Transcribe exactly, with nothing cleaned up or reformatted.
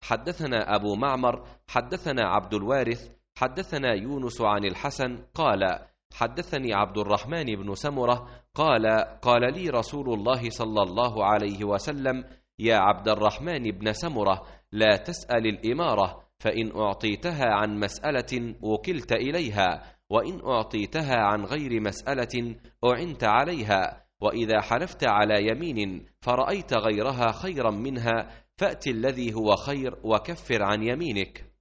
حدثنا أبو معمر حدثنا عبد الوارث حدثنا يونس عن الحسن قال حدثني عبد الرحمن بن سمرة قال قال لي رسول الله صلى الله عليه وسلم: يا عبد الرحمن بن سمرة، لا تسأل الإمارة، فإن أعطيتها عن مسألة وكلت إليها، وإن أعطيتها عن غير مسألة أعنت عليها، وإذا حلفت على يمين فرأيت غيرها خيرا منها فأت الذي هو خير وكفر عن يمينك.